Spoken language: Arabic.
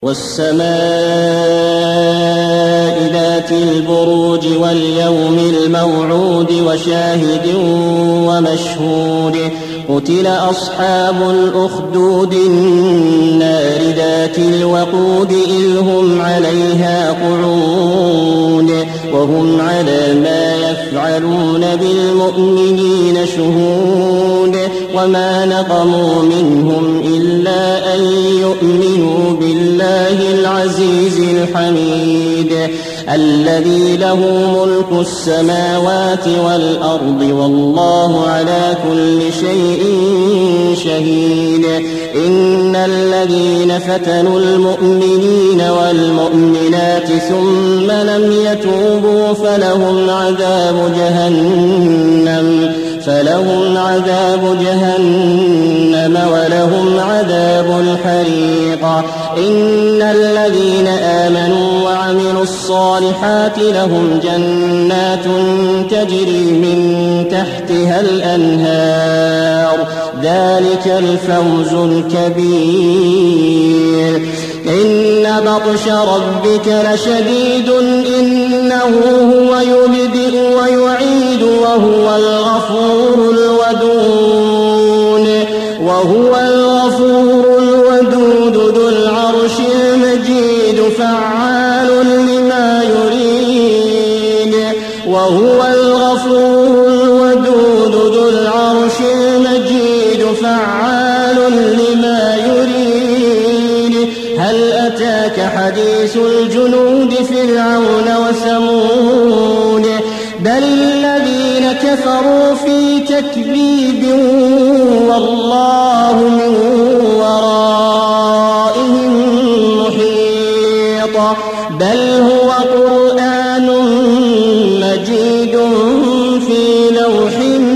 والسماء ذات البروج واليوم الموعود وشاهد ومشهود قتل أصحاب الأخدود النار ذات الوقود إذ هم عليها قعود وهم على ما يفعلون بالمؤمنين شهود وما نقموا منهم إلا أن يؤمنوا بالله العزيز الحميد الذي له ملك السماوات والأرض والله على كل شيء شهيد إن الذين فتنوا المؤمنين والمؤمنات ثم لم يتوبوا فلهم عذاب جهنم ولهم عذاب الحريق إن الذين آمنوا وعملوا الصالحات لهم جنات تجري من تحتها الأنهار ذلك الفوز الكبير إن بطش ربك لشديد إنه هو يبدئ ويعيد وهو الغفور الودود ذو العرش المجيد فعال لما يريد وهو الغفور الودود ذو العرش المجيد فعال لما يريد هل أتاك حديث الجنود فرعون وثمود بل الذين كفروا في تكذيب والله من ورائهم محيط بل هو قرآن مجيد في لوح